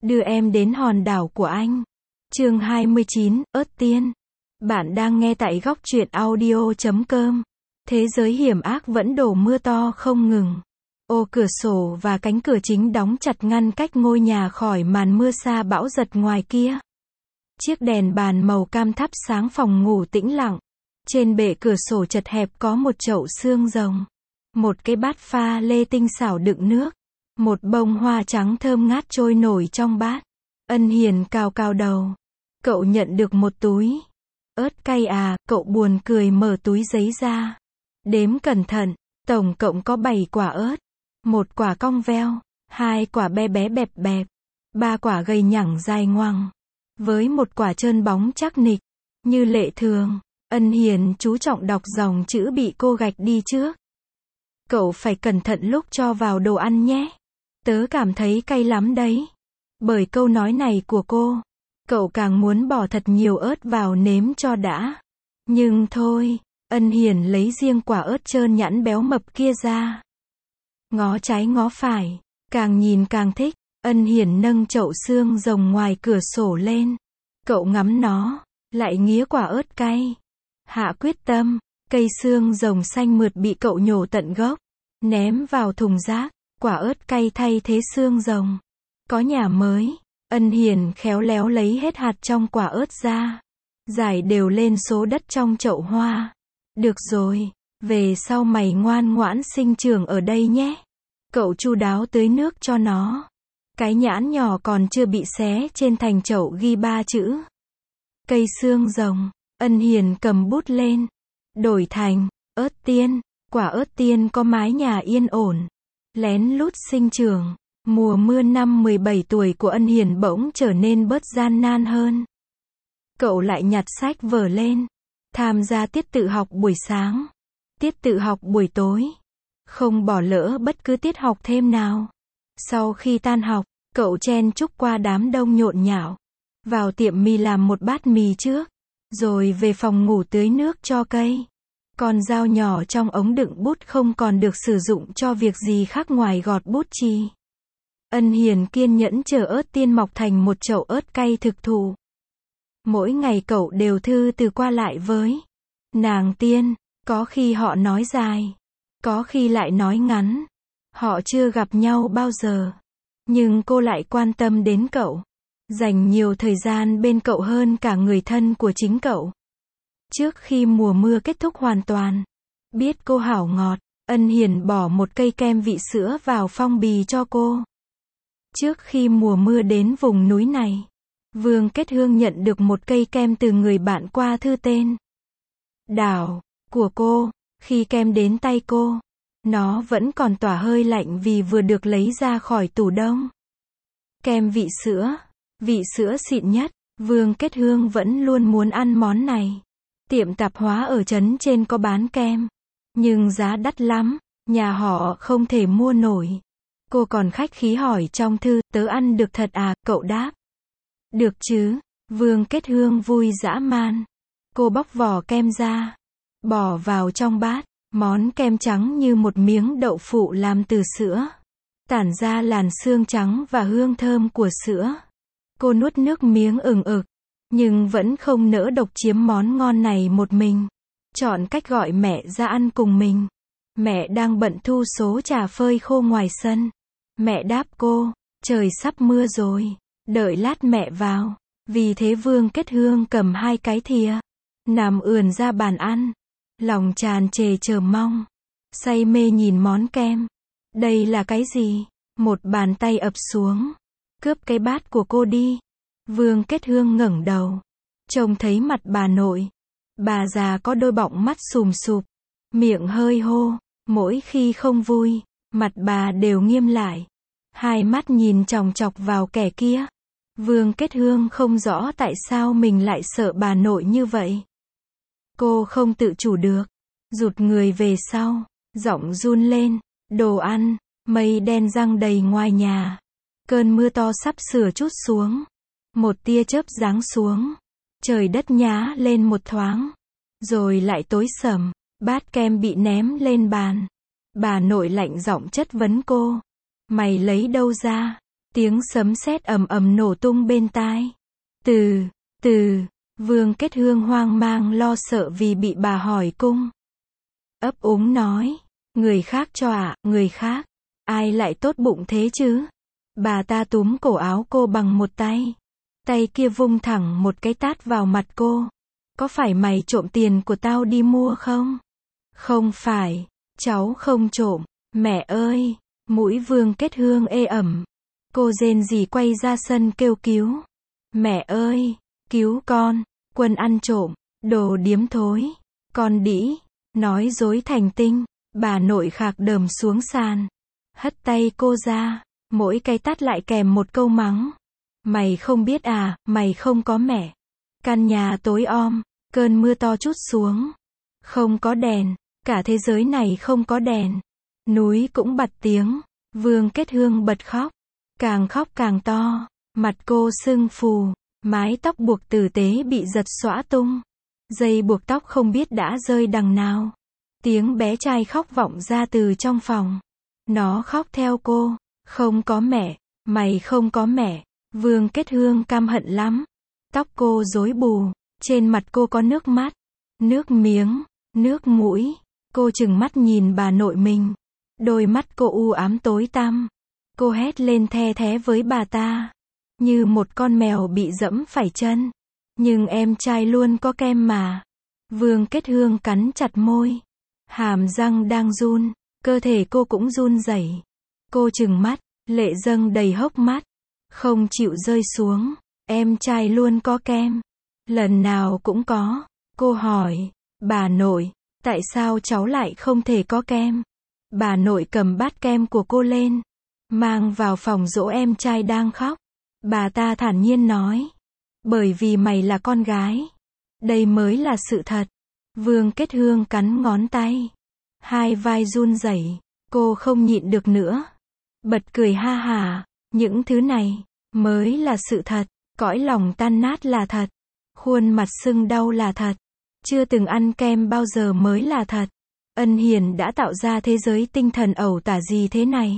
Đưa em đến hòn đảo của anh. Chương 29, ớt tiên. Bạn đang nghe tại góc truyện audio.com. Thế giới hiểm ác vẫn đổ mưa to không ngừng. Ô cửa sổ và cánh cửa chính đóng chặt ngăn cách ngôi nhà khỏi màn mưa sa bão giật ngoài kia. Chiếc đèn bàn màu cam thắp sáng phòng ngủ tĩnh lặng. Trên bệ cửa sổ chật hẹp có một chậu xương rồng. Một cái bát pha lê tinh xảo đựng nước. Một bông hoa trắng thơm ngát trôi nổi trong bát. Ân Hiền cào cào đầu. Cậu nhận được một túi ớt cay à, cậu buồn cười mở túi giấy ra. Đếm cẩn thận, tổng cộng có 7 quả ớt. Một quả cong veo, 2 quả bé bé bẹp bẹp, 3 quả gầy nhẳng dài ngoằng, với một quả trơn bóng chắc nịch. Như lệ thường, Ân Hiền chú trọng đọc dòng chữ bị cô gạch đi trước. Cậu phải cẩn thận lúc cho vào đồ ăn nhé. Tớ cảm thấy cay lắm đấy. Bởi câu nói này của cô, cậu càng muốn bỏ thật nhiều ớt vào nếm cho đã. Nhưng thôi, Ân Hiền lấy riêng quả ớt trơn nhẵn béo mập kia ra. Ngó trái ngó phải, càng nhìn càng thích. Ân Hiền nâng chậu xương rồng ngoài cửa sổ lên. Cậu ngắm nó, lại nghía quả ớt cay. Hạ quyết tâm, cây xương rồng xanh mượt bị cậu nhổ tận gốc, ném vào thùng rác. Quả ớt cay thay thế xương rồng. Có nhà mới, Ân Hiền khéo léo lấy hết hạt trong quả ớt ra, rải đều lên số đất trong chậu hoa. Được rồi, về sau mày ngoan ngoãn sinh trưởng ở đây nhé. Cậu chu đáo tưới nước cho nó. Cái nhãn nhỏ còn chưa bị xé trên thành chậu ghi 3 chữ. Cây xương rồng. Ân Hiền cầm bút lên, đổi thành ớt tiên. Quả ớt tiên có mái nhà yên ổn, lén lút sinh trưởng. Mùa mưa năm 17 tuổi của Ân Hiền bỗng trở nên bớt gian nan hơn. Cậu lại nhặt sách vở lên, tham gia tiết tự học buổi sáng, tiết tự học buổi tối, không bỏ lỡ bất cứ tiết học thêm nào. Sau khi tan học, cậu chen chúc qua đám đông nhộn nhạo, vào tiệm mì làm một bát mì trước, rồi về phòng ngủ tưới nước cho cây. Con dao nhỏ trong ống đựng bút không còn được sử dụng cho việc gì khác ngoài gọt bút chì. Ân Hiền kiên nhẫn chờ ớt tiên mọc thành một chậu ớt cay thực thụ. Mỗi ngày cậu đều thư từ qua lại với nàng tiên, có khi họ nói dài, có khi lại nói ngắn. Họ chưa gặp nhau bao giờ, nhưng cô lại quan tâm đến cậu, dành nhiều thời gian bên cậu hơn cả người thân của chính cậu. Trước khi mùa mưa kết thúc hoàn toàn, biết cô hảo ngọt, Ân Hiền bỏ một cây kem vị sữa vào phong bì cho cô. Trước khi mùa mưa đến vùng núi này, Vương Kết Hương nhận được một cây kem từ người bạn qua thư tên Đào của cô. Khi kem đến tay cô, nó vẫn còn tỏa hơi lạnh vì vừa được lấy ra khỏi tủ đông. Kem vị sữa xịn nhất. Vương Kết Hương vẫn luôn muốn ăn món này. Tiệm tạp hóa ở trấn trên có bán kem, nhưng giá đắt lắm, nhà họ không thể mua nổi. Cô còn khách khí hỏi trong thư, tớ ăn được thật à, cậu đáp. Được chứ. Vương Kết Hương vui dã man. Cô bóc vỏ kem ra, bỏ vào trong bát. Món kem trắng như một miếng đậu phụ làm từ sữa, tản ra làn sương trắng và hương thơm của sữa. Cô nuốt nước miếng ừng ực, nhưng vẫn không nỡ độc chiếm món ngon này một mình. Chọn cách gọi mẹ ra ăn cùng mình. Mẹ đang bận thu số trà phơi khô ngoài sân. Mẹ đáp cô, trời sắp mưa rồi, đợi lát mẹ vào. Vì thế Vương Kết Hương cầm 2 cái thìa, nằm ườn ra bàn ăn, lòng tràn trề chờ mong, say mê nhìn món kem. Đây là cái gì? Một bàn tay ập xuống, cướp cái bát của cô đi. Vương Kết Hương ngẩng đầu, trông thấy mặt bà nội. Bà già có đôi bọng mắt sùm sụp, miệng hơi hô. Mỗi khi không vui, mặt bà đều nghiêm lại, hai mắt nhìn chòng chọc vào kẻ kia. Vương Kết Hương không rõ tại sao mình lại sợ bà nội như vậy. Cô không tự chủ được, rụt người về sau, giọng run lên. Đồ ăn. Mây đen giăng đầy ngoài nhà. Cơn mưa to sắp sửa trút xuống. Một tia chớp giáng xuống. Trời đất nhá lên một thoáng, rồi lại tối sầm. Bát kem bị ném lên bàn. Bà nội lạnh giọng chất vấn cô. Mày lấy đâu ra? Tiếng sấm sét ầm ầm nổ tung bên tai. Từ, Vương Kết Hương hoang mang lo sợ vì bị bà hỏi cung. Ấp úng nói, người khác cho ạ, người khác. Ai lại tốt bụng thế chứ? Bà ta túm cổ áo cô bằng một tay. Tay kia vung thẳng một cái tát vào mặt cô. Có phải mày trộm tiền của tao đi mua không? Không phải, cháu không trộm. Mẹ ơi, mũi Vương Kết Hương ê ẩm. Cô rên rỉ quay ra sân kêu cứu. Mẹ ơi, cứu con, Quân ăn trộm, đồ điếm thối, con đĩ, nói dối thành tinh. Bà nội khạc đờm xuống sàn, hất tay cô ra, mỗi cái tát lại kèm một câu mắng. Mày không biết à, mày không có mẹ. Căn nhà tối om, cơn mưa to trút xuống. Không có đèn, cả thế giới này không có đèn. Núi cũng bật tiếng, Vương Kết Hương bật khóc. Càng khóc càng to, mặt cô sưng phù, mái tóc buộc tử tế bị giật xõa tung. Dây buộc tóc không biết đã rơi đằng nào. Tiếng bé trai khóc vọng ra từ trong phòng. Nó khóc theo cô, không có mẹ, mày không có mẹ. Vương Kết Hương căm hận lắm. Tóc cô rối bù, trên mặt cô có nước mắt, nước miếng, nước mũi. Cô trừng mắt nhìn bà nội mình. Đôi mắt cô u ám tối tăm. Cô hét lên the thé với bà ta, như một con mèo bị dẫm phải chân. Nhưng em trai luôn có kem mà. Vương Kết Hương cắn chặt môi. Hàm răng đang run, cơ thể cô cũng run rẩy. Cô trừng mắt, lệ dâng đầy hốc mắt, không chịu rơi xuống. Em trai luôn có kem. Lần nào cũng có. Cô hỏi, bà nội, tại sao cháu lại không thể có kem? Bà nội cầm bát kem của cô lên, mang vào phòng dỗ em trai đang khóc. Bà ta thản nhiên nói, bởi vì mày là con gái. Đây mới là sự thật. Vương Kết Hương cắn ngón tay, hai vai run rẩy. Cô không nhịn được nữa, bật cười ha hả. Những thứ này mới là sự thật. Cõi lòng tan nát là thật. Khuôn mặt sưng đau là thật. Chưa từng ăn kem bao giờ mới là thật. Ân Hiền đã tạo ra thế giới tinh thần ẩu tả gì thế này?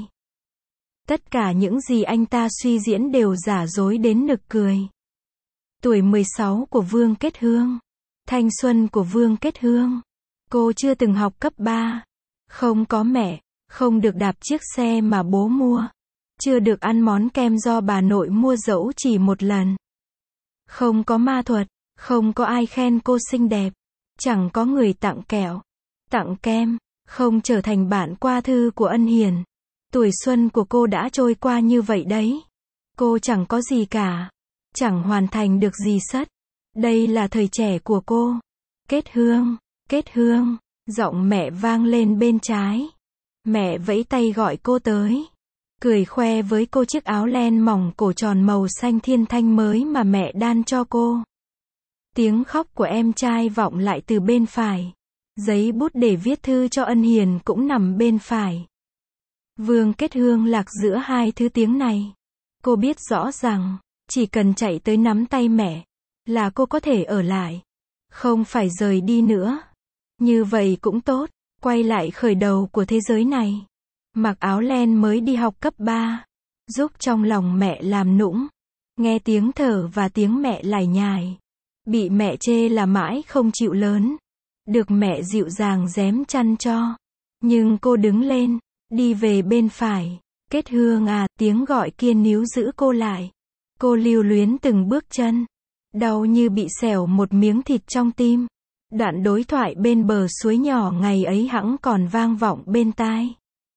Tất cả những gì anh ta suy diễn đều giả dối đến nực cười. Tuổi 16 của Vương Kết Hương. Thanh xuân của Vương Kết Hương. Cô chưa từng học cấp 3. Không có mẹ. Không được đạp chiếc xe mà bố mua. Chưa được ăn món kem do bà nội mua dẫu chỉ một lần. Không có ma thuật. Không có ai khen cô xinh đẹp. Chẳng có người tặng kẹo, tặng kem. Không trở thành bạn qua thư của Ân Hiền. Tuổi xuân của cô đã trôi qua như vậy đấy. Cô chẳng có gì cả. Chẳng hoàn thành được gì sất. Đây là thời trẻ của cô. Kết Hương, Kết Hương. Giọng mẹ vang lên bên trái. Mẹ vẫy tay gọi cô tới. Cười khoe với cô chiếc áo len mỏng cổ tròn màu xanh thiên thanh mới mà mẹ đan cho cô. Tiếng khóc của em trai vọng lại từ bên phải. Giấy bút để viết thư cho Ân Hiền cũng nằm bên phải. Vương Kết Hương lạc giữa hai thứ tiếng này. Cô biết rõ rằng, chỉ cần chạy tới nắm tay mẹ, là cô có thể ở lại. Không phải rời đi nữa. Như vậy cũng tốt, quay lại khởi đầu của thế giới này. Mặc áo len mới đi học cấp 3. Giúp trong lòng mẹ làm nũng. Nghe tiếng thở và tiếng mẹ lải nhải. Bị mẹ chê là mãi không chịu lớn. Được mẹ dịu dàng rém chăn cho. Nhưng cô đứng lên, đi về bên phải. Kết Hương à, tiếng gọi kia níu giữ cô lại. Cô lưu luyến từng bước chân. Đau như bị xẻo một miếng thịt trong tim. Đoạn đối thoại bên bờ suối nhỏ ngày ấy hẵng còn vang vọng bên tai.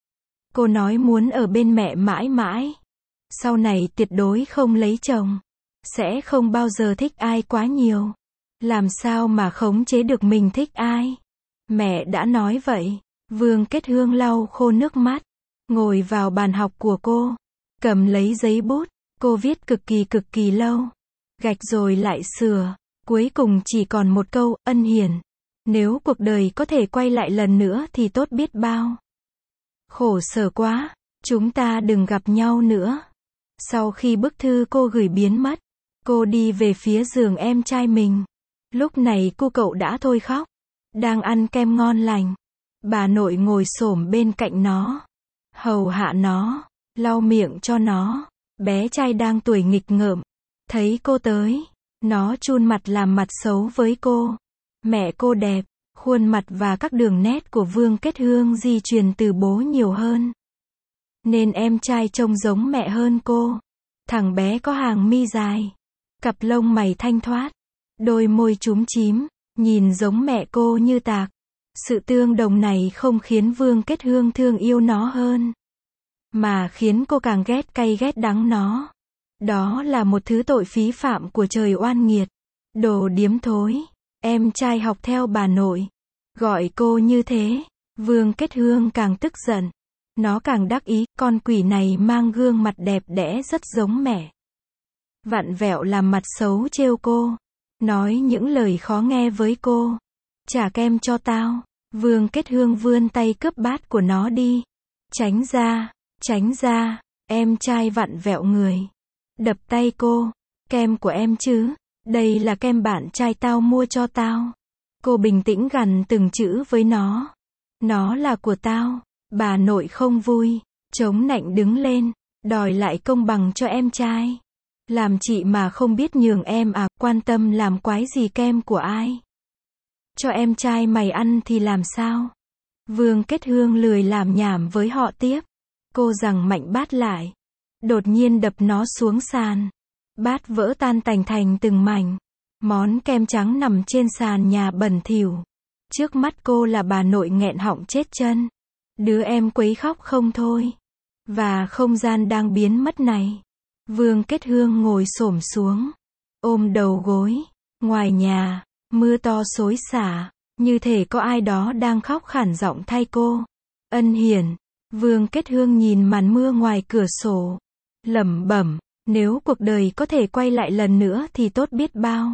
Cô nói muốn ở bên mẹ mãi mãi. Sau này tuyệt đối không lấy chồng. Sẽ không bao giờ thích ai quá nhiều. Làm sao mà khống chế được mình thích ai? Mẹ đã nói vậy. Vương Kết Hương lau khô nước mắt. Ngồi vào bàn học của cô. Cầm lấy giấy bút. Cô viết cực kỳ lâu. Gạch rồi lại sửa. Cuối cùng chỉ còn một câu, Ân Hiền. Nếu cuộc đời có thể quay lại lần nữa thì tốt biết bao. Khổ sở quá. Chúng ta đừng gặp nhau nữa. Sau khi bức thư cô gửi biến mất, cô đi về phía giường em trai mình. Lúc này cô cậu đã thôi khóc. Đang ăn kem ngon lành. Bà nội ngồi xổm bên cạnh nó. Hầu hạ nó. Lau miệng cho nó. Bé trai đang tuổi nghịch ngợm. Thấy cô tới, nó chun mặt làm mặt xấu với cô. Mẹ cô đẹp, khuôn mặt và các đường nét của Vương Kết Hương di truyền từ bố nhiều hơn. Nên em trai trông giống mẹ hơn cô. Thằng bé có hàng mi dài, cặp lông mày thanh thoát, đôi môi chúm chím, nhìn giống mẹ cô như tạc. Sự tương đồng này không khiến Vương Kết Hương thương yêu nó hơn, mà khiến cô càng ghét cay ghét đắng nó. Đó là một thứ tội phí phạm của trời oan nghiệt. Đồ điếm thối. Em trai học theo bà nội, gọi cô như thế. Vương Kết Hương càng tức giận. Nó càng đắc ý, con quỷ này mang gương mặt đẹp đẽ rất giống mẹ. Vặn vẹo làm mặt xấu trêu cô. Nói những lời khó nghe với cô. Trả kem cho tao. Vương Kết Hương vươn tay cướp bát của nó đi. Tránh ra, tránh ra. Em trai vặn vẹo người. Đập tay cô. Kem của em chứ. Đây là kem bạn trai tao mua cho tao. Cô bình tĩnh gằn từng chữ với nó. Nó là của tao. Bà nội không vui, chống nạnh đứng lên, đòi lại công bằng cho em trai. Làm chị mà không biết nhường em à, quan tâm làm quái gì kem của ai. Cho em trai mày ăn thì làm sao? Vương Kết Hương lười làm nhảm với họ tiếp. Cô giằng mạnh bát lại. Đột nhiên đập nó xuống sàn. Bát vỡ tan tành thành từng mảnh. Món kem trắng nằm trên sàn nhà bẩn thỉu. Trước mắt cô là bà nội nghẹn họng chết chân. Đứa em quấy khóc không thôi. Và không gian đang biến mất này. Vương Kết Hương ngồi xổm xuống, ôm đầu gối. Ngoài nhà, mưa to xối xả, như thể có ai đó đang khóc khản giọng thay cô. Ân Hiển. Vương Kết Hương nhìn màn mưa ngoài cửa sổ, lẩm bẩm, nếu cuộc đời có thể quay lại lần nữa thì tốt biết bao.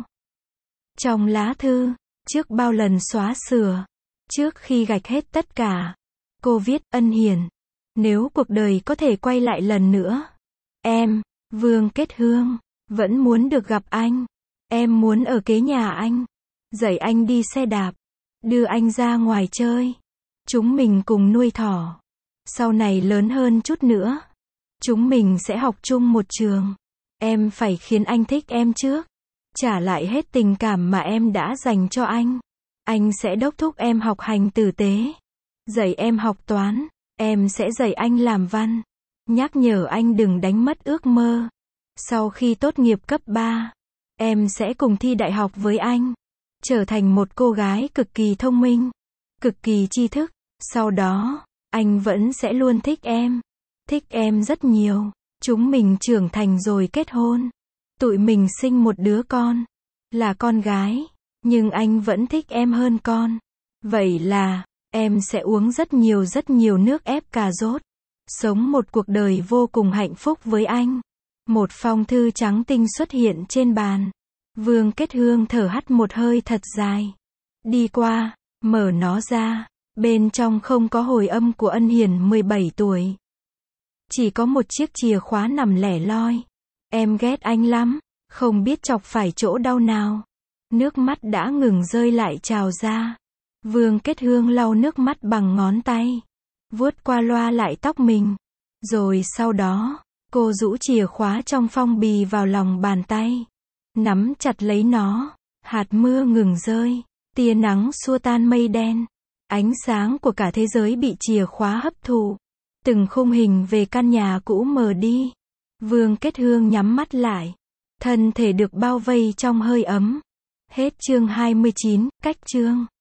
Trong lá thư, trước bao lần xóa sửa, trước khi gạch hết tất cả, cô viết, Ân Hiển, nếu cuộc đời có thể quay lại lần nữa, em, Vương Kết Hương, vẫn muốn được gặp anh. Em muốn ở kế nhà anh, dạy anh đi xe đạp, đưa anh ra ngoài chơi. Chúng mình cùng nuôi thỏ. Sau này lớn hơn chút nữa, chúng mình sẽ học chung một trường. Em phải khiến anh thích em trước. Trả lại hết tình cảm mà em đã dành cho anh. Anh sẽ đốc thúc em học hành tử tế. Dạy em học toán. Em sẽ dạy anh làm văn. Nhắc nhở anh đừng đánh mất ước mơ. Sau khi tốt nghiệp cấp 3, em sẽ cùng thi đại học với anh. Trở thành một cô gái cực kỳ thông minh, cực kỳ tri thức. Sau đó, anh vẫn sẽ luôn thích em. Thích em rất nhiều. Chúng mình trưởng thành rồi kết hôn. Tụi mình sinh một đứa con. Là con gái. Nhưng anh vẫn thích em hơn con. Vậy là, em sẽ uống rất nhiều nước ép cà rốt. Sống một cuộc đời vô cùng hạnh phúc với anh. Một phong thư trắng tinh xuất hiện trên bàn. Vương Kết Hương thở hắt một hơi thật dài. Đi qua, mở nó ra. Bên trong không có hồi âm của Ân Hiển 17 tuổi. Chỉ có một chiếc chìa khóa nằm lẻ loi. Em ghét anh lắm, không biết chọc phải chỗ đau nào. Nước mắt đã ngừng rơi lại trào ra. Vương Kết Hương lau nước mắt bằng ngón tay, vuốt qua loa lại tóc mình. Rồi sau đó, cô rũ chìa khóa trong phong bì vào lòng bàn tay, nắm chặt lấy nó. Hạt mưa ngừng rơi, tia nắng xua tan mây đen. Ánh sáng của cả thế giới bị chìa khóa hấp thụ. Từng khung hình về căn nhà cũ mờ đi. Vương Kết Hương nhắm mắt lại. Thân thể được bao vây trong hơi ấm. Hết chương 29, cách chương.